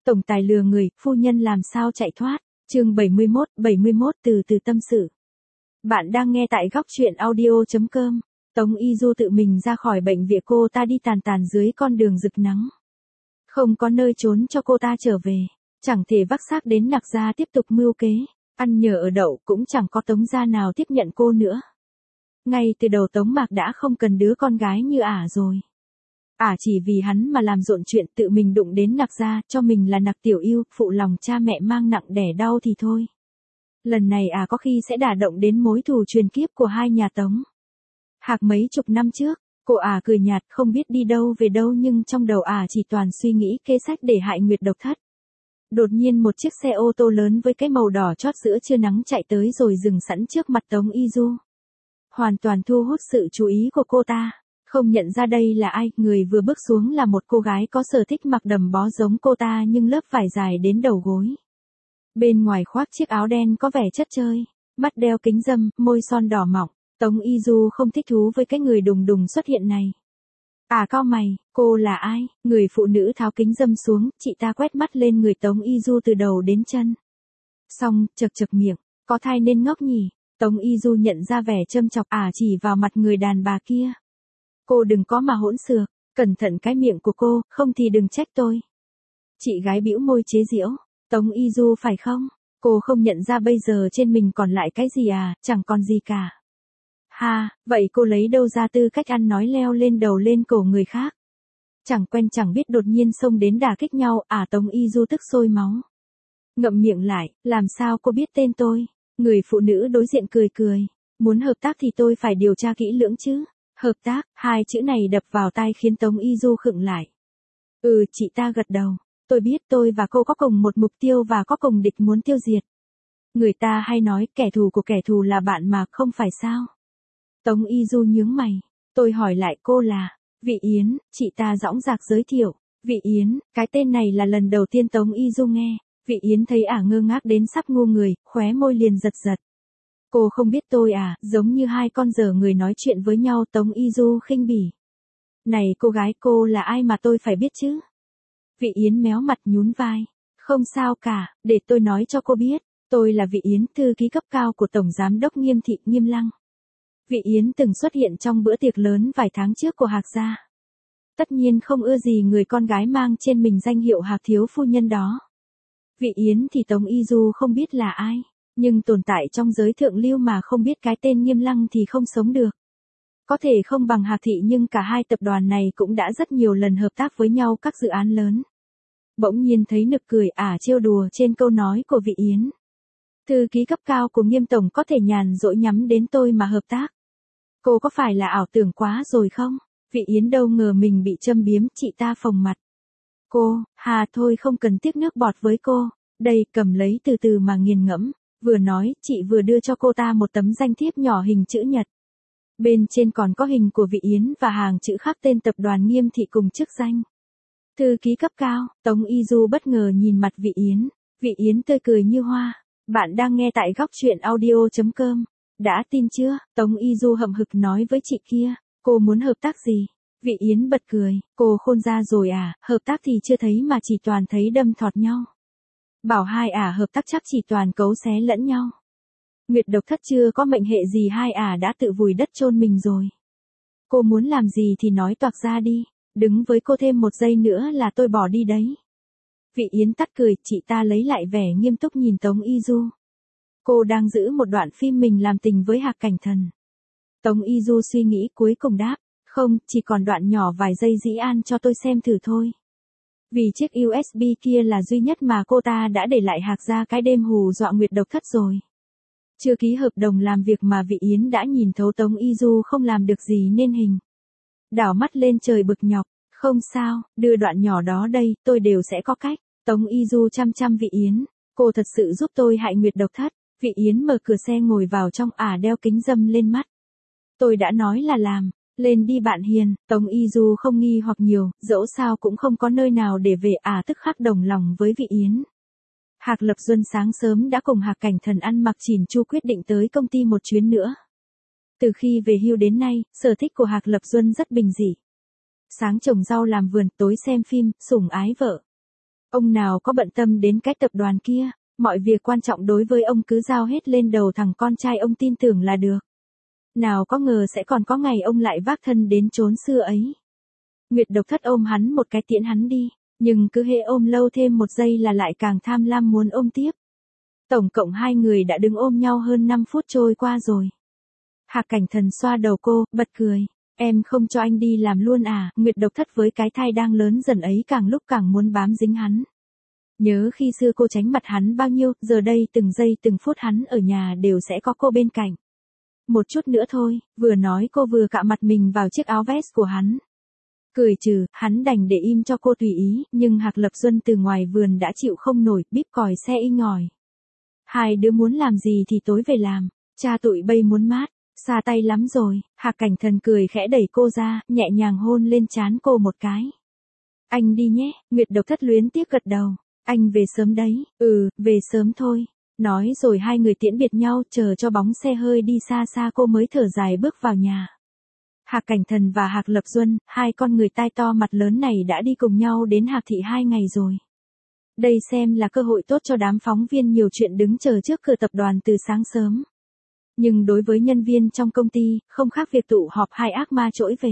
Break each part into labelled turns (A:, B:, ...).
A: Tổng tài lừa người, phu nhân làm sao chạy thoát. Chương 71 từ từ tâm sự. Bạn đang nghe tại góc truyện audio.com. Tống Y Du tự mình ra khỏi bệnh viện, cô ta đi tàn tàn dưới con đường rực nắng. Không có nơi trốn cho cô ta trở về, chẳng thể vác xác đến Nặc Gia tiếp tục mưu kế, ăn nhờ ở đậu, cũng chẳng có Tống gia nào tiếp nhận cô nữa. Ngay từ đầu Tống Mạc đã không cần đứa con gái như ả rồi. Ả chỉ vì hắn mà làm rộn chuyện, tự mình đụng đến Nặc Gia, cho mình là Nặc Tiểu Yêu, phụ lòng cha mẹ mang nặng đẻ đau thì thôi. Lần này ả có khi sẽ đả động đến mối thù truyền kiếp của hai nhà Tống. Hạc mấy chục năm trước, cô ả cười nhạt không biết đi đâu về đâu, nhưng trong đầu ả chỉ toàn suy nghĩ kế sách để hại Nguyệt Độc Thất. Đột nhiên một chiếc xe ô tô lớn với cái màu đỏ chót giữa trưa nắng chạy tới rồi dừng sẵn trước mặt Tống Y Du. Hoàn toàn thu hút sự chú ý của cô ta. Không nhận ra đây là ai, người vừa bước xuống là một cô gái có sở thích mặc đầm bó giống cô ta nhưng lớp vải dài đến đầu gối. Bên ngoài khoác chiếc áo đen có vẻ chất chơi, mắt đeo kính râm, môi son đỏ mọng. Tống Y Du không thích thú với cái người đùng đùng xuất hiện này. Cau mày, cô là ai? Người phụ nữ tháo kính râm xuống, chị ta quét mắt lên người Tống Y Du từ đầu đến chân. Xong, chật miệng, có thai nên ngốc nhỉ? Tống Y Du nhận ra vẻ châm chọc, chỉ vào mặt người đàn bà kia. Cô đừng có mà hỗn xược, cẩn thận cái miệng của cô, không thì đừng trách tôi. Chị gái bĩu môi chế giễu, Tống Y Du phải không? Cô không nhận ra bây giờ trên mình còn lại cái gì chẳng còn gì cả. Ha, vậy cô lấy đâu ra tư cách ăn nói leo lên đầu lên cổ người khác? Chẳng quen chẳng biết đột nhiên xông đến đả kích nhau, Tống Y Du tức sôi máu. Ngậm miệng lại, làm sao cô biết tên tôi? Người phụ nữ đối diện cười. Muốn hợp tác thì tôi phải điều tra kỹ lưỡng chứ. Hợp tác, hai chữ này đập vào tai khiến Tống Y Du khựng lại. Chị ta gật đầu. Tôi biết tôi và cô có cùng một mục tiêu và có cùng địch muốn tiêu diệt. Người ta hay nói kẻ thù của kẻ thù là bạn mà, không phải sao? Tống Y Du nhướng mày. Tôi hỏi lại, cô là Vị Yến, chị ta dõng dạc giới thiệu. Vị Yến, cái tên này là lần đầu tiên Tống Y Du nghe. Vị Yến thấy ngơ ngác đến sắp ngu người, khóe môi liền giật. Cô không biết tôi giống như hai con dở người nói chuyện với nhau. Tống Y Du khinh bỉ. Này cô gái, cô là ai mà tôi phải biết chứ? Vị Yến méo mặt nhún vai. Không sao cả, để tôi nói cho cô biết. Tôi là Vị Yến, thư ký cấp cao của Tổng Giám đốc Nghiêm Thị, Nghiêm Lăng. Vị Yến từng xuất hiện trong bữa tiệc lớn vài tháng trước của Hạc gia. Tất nhiên không ưa gì người con gái mang trên mình danh hiệu Hạc thiếu phu nhân đó. Vị Yến thì Tống Y Du không biết là ai, nhưng tồn tại trong giới thượng lưu mà không biết cái tên Nghiêm Lăng thì không sống được. Có thể không bằng Hạc Thị nhưng cả hai tập đoàn này cũng đã rất nhiều lần hợp tác với nhau các dự án lớn. Bỗng nhiên thấy nực cười trêu đùa trên câu nói của Vị Yến. Thư ký cấp cao của Nghiêm Tổng có thể nhàn rỗi nhắm đến tôi mà hợp tác. Cô có phải là ảo tưởng quá rồi không? Vị Yến đâu ngờ mình bị châm biếm, chị ta phồng mặt. Cô, thôi không cần tiếc nước bọt với cô. Đây, cầm lấy từ từ mà nghiền ngẫm. Vừa nói, chị vừa đưa cho cô ta một tấm danh thiếp nhỏ hình chữ nhật. Bên trên còn có hình của Vị Yến và hàng chữ khắc tên tập đoàn Nghiêm Thị cùng chức danh. Thư ký cấp cao. Tống Y Du bất ngờ nhìn mặt Vị Yến. Vị Yến tươi cười như hoa. Bạn đang nghe tại góc truyện audio.com. Đã tin chưa? Tống Y Du hậm hực nói với chị kia. Cô muốn hợp tác gì? Vị Yến bật cười. Cô khôn ra rồi hợp tác thì chưa thấy mà chỉ toàn thấy đâm thọt nhau. Bảo hai hợp tác chắc chỉ toàn cấu xé lẫn nhau. Nguyệt Độc Thất chưa có mệnh hệ gì, hai đã tự vùi đất chôn mình rồi. Cô muốn làm gì thì nói toạc ra đi. Đứng với cô thêm một giây nữa là tôi bỏ đi đấy. Vị Yến tắt cười, chị ta lấy lại vẻ nghiêm túc nhìn Tống Y Du. Cô đang giữ một đoạn phim mình làm tình với Hạc Cảnh Thần. Tống Y Du suy nghĩ cuối cùng đáp. Không, chỉ còn đoạn nhỏ vài giây, dĩ an cho tôi xem thử thôi. Vì chiếc USB kia là duy nhất mà cô ta đã để lại Hạc gia cái đêm hù dọa Nguyệt Độc Thất rồi. Chưa ký hợp đồng làm việc mà Vị Yến đã nhìn thấu Tống Y Du không làm được gì nên hình. Đảo mắt lên trời bực nhọc. Không sao, đưa đoạn nhỏ đó đây, tôi đều sẽ có cách. Tống Y Du chăm Vị Yến. Cô thật sự giúp tôi hại Nguyệt Độc Thất. Vị Yến mở cửa xe ngồi vào trong, đeo kính râm lên mắt. Tôi đã nói là làm. Lên đi bạn hiền. Tống Y Du không nghi hoặc nhiều, dẫu sao cũng không có nơi nào để về, tức khắc đồng lòng với Vị Yến. Hạc Lập Duân sáng sớm đã cùng Hạc Cảnh Thần ăn mặc chỉn chu quyết định tới công ty một chuyến nữa. Từ khi về hưu đến nay, sở thích của Hạc Lập Duân rất bình dị. Sáng trồng rau làm vườn, tối xem phim, sủng ái vợ. Ông nào có bận tâm đến cái tập đoàn kia, mọi việc quan trọng đối với ông cứ giao hết lên đầu thằng con trai ông tin tưởng là được. Nào có ngờ sẽ còn có ngày ông lại vác thân đến chốn xưa ấy. Nguyệt Độc Thất ôm hắn một cái tiễn hắn đi, nhưng cứ hễ ôm lâu thêm một giây là lại càng tham lam muốn ôm tiếp. Tổng cộng hai người đã đứng ôm nhau hơn 5 phút trôi qua rồi. Hạc Cảnh Thần xoa đầu cô, bật cười. Em không cho anh đi làm luôn à? Nguyệt Độc Thất với cái thai đang lớn dần ấy càng lúc càng muốn bám dính hắn. Nhớ khi xưa cô tránh mặt hắn bao nhiêu, giờ đây từng giây từng phút hắn ở nhà đều sẽ có cô bên cạnh. Một chút nữa thôi, vừa nói cô vừa cạ mặt mình vào chiếc áo vest của hắn. Cười trừ, hắn đành để im cho cô tùy ý, nhưng Hạc Lập Duân từ ngoài vườn đã chịu không nổi, bíp còi xe inh ỏi. Hai đứa muốn làm gì thì tối về làm, cha tụi bây muốn mát, xa tay lắm rồi. Hạc Cảnh Thần cười khẽ đẩy cô ra, nhẹ nhàng hôn lên trán cô một cái. Anh đi nhé, Nguyệt Độc Thất luyến tiếc gật đầu. Anh về sớm đấy, về sớm thôi. Nói rồi hai người tiễn biệt nhau, chờ cho bóng xe hơi đi xa xa cô mới thở dài bước vào nhà. Hạc Cảnh Thần và Hạc Lập Duân, hai con người tai to mặt lớn này đã đi cùng nhau đến Hạc Thị 2 ngày rồi. Đây xem là cơ hội tốt cho đám phóng viên nhiều chuyện đứng chờ trước cửa tập đoàn từ sáng sớm. Nhưng đối với nhân viên trong công ty, không khác việc tụ họp hai ác ma trỗi về.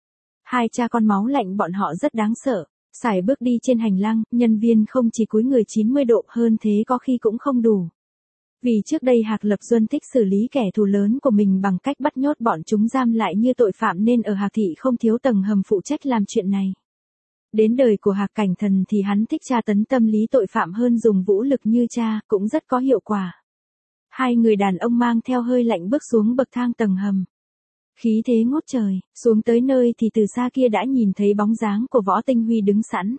A: Hai cha con máu lạnh bọn họ rất đáng sợ. Sải bước đi trên hành lang, nhân viên không chỉ cúi người 90 độ hơn thế có khi cũng không đủ. Vì trước đây Hạc Lập Duân thích xử lý kẻ thù lớn của mình bằng cách bắt nhốt bọn chúng giam lại như tội phạm nên ở Hạc Thị không thiếu tầng hầm phụ trách làm chuyện này. Đến đời của Hạc Cảnh Thần thì hắn thích tra tấn tâm lý tội phạm hơn dùng vũ lực như cha, cũng rất có hiệu quả. Hai người đàn ông mang theo hơi lạnh bước xuống bậc thang tầng hầm. Khí thế ngút trời, xuống tới nơi thì từ xa kia đã nhìn thấy bóng dáng của Võ Tinh Huy đứng sẵn.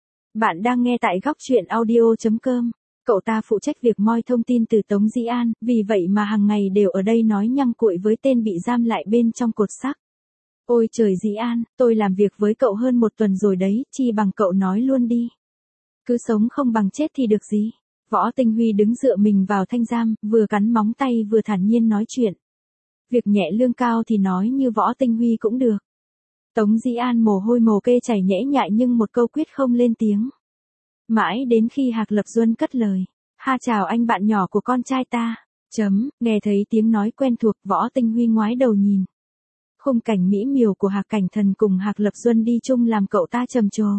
A: Bạn đang nghe tại góc truyện audio.com. Cậu ta phụ trách việc moi thông tin từ Tống Dĩ An, vì vậy mà hàng ngày đều ở đây nói nhăng cuội với tên bị giam lại bên trong cột sắt. Ôi trời Dĩ An, tôi làm việc với cậu hơn 1 tuần rồi đấy, chi bằng cậu nói luôn đi. Cứ sống không bằng chết thì được gì. Võ Tinh Huy đứng dựa mình vào thanh giam, vừa cắn móng tay vừa thản nhiên nói chuyện. Việc nhẹ lương cao thì nói như Võ Tinh Huy cũng được. Tống Dĩ An mồ hôi mồ kê chảy nhễ nhại nhưng một câu quyết không lên tiếng. Mãi đến khi Hạc Lập Duân cất lời. Ha chào anh bạn nhỏ của con trai ta. Nghe thấy tiếng nói quen thuộc Võ Tinh Huy ngoái đầu nhìn. Khung cảnh mỹ miều của Hạc Cảnh Thần cùng Hạc Lập Duân đi chung làm cậu ta trầm trồ.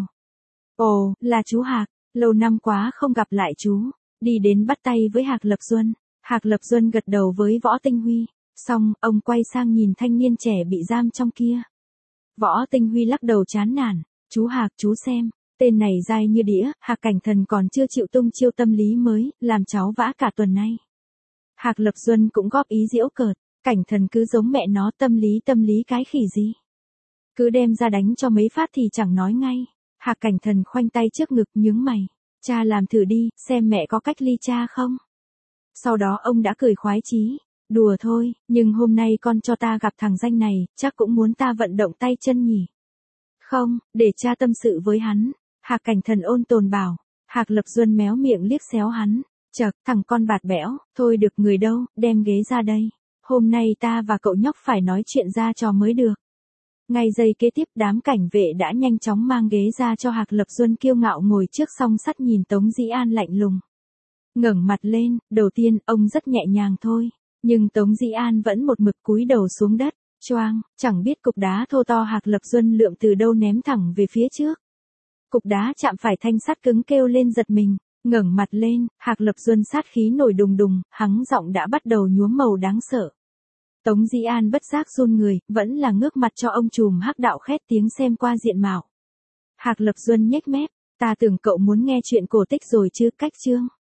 A: Ồ, là chú Hạc, lâu năm quá không gặp lại chú. Đi đến bắt tay với Hạc Lập Duân. Hạc Lập Duân gật đầu với Võ Tinh Huy. Xong, ông quay sang nhìn thanh niên trẻ bị giam trong kia. Võ Tinh Huy lắc đầu chán nản. Chú Hạc chú xem, tên này dai như đĩa, Hạc Cảnh Thần còn chưa chịu tung chiêu tâm lý mới, làm cháu vã cả tuần nay. Hạc Lập Duân cũng góp ý giễu cợt. Cảnh Thần cứ giống mẹ nó tâm lý cái khỉ gì. Cứ đem ra đánh cho mấy phát thì chẳng nói ngay. Hạc Cảnh Thần khoanh tay trước ngực nhướng mày. Cha làm thử đi, xem mẹ có cách ly cha không. Sau đó ông đã cười khoái chí. Đùa thôi, nhưng hôm nay con cho ta gặp thằng danh này, chắc cũng muốn ta vận động tay chân nhỉ. Không, để cha tâm sự với hắn. Hạc Cảnh Thần ôn tồn bảo. Hạc Lập Duân méo miệng liếc xéo hắn. Chậc, thằng con bạt bẽo, thôi được người đâu, đem ghế ra đây. Hôm nay ta và cậu nhóc phải nói chuyện ra trò mới được. Ngay giây kế tiếp đám cảnh vệ đã nhanh chóng mang ghế ra cho Hạc Lập Duân kiêu ngạo ngồi trước song sắt nhìn Tống Dĩ An lạnh lùng. Ngẩng mặt lên, đầu tiên ông rất nhẹ nhàng thôi. Nhưng Tống Dĩ An vẫn một mực cúi đầu xuống đất, choang, chẳng biết cục đá thô to Hạc Lập Duân lượm từ đâu ném thẳng về phía trước. Cục đá chạm phải thanh sắt cứng kêu lên giật mình, ngẩng mặt lên, Hạc Lập Duân sát khí nổi đùng đùng, hắng giọng đã bắt đầu nhuốm màu đáng sợ. Tống Dĩ An bất giác run người, vẫn là ngước mặt cho ông trùm hắc đạo khét tiếng xem qua diện mạo. Hạc Lập Duân nhếch mép, ta tưởng cậu muốn nghe chuyện cổ tích rồi chứ, cách chương.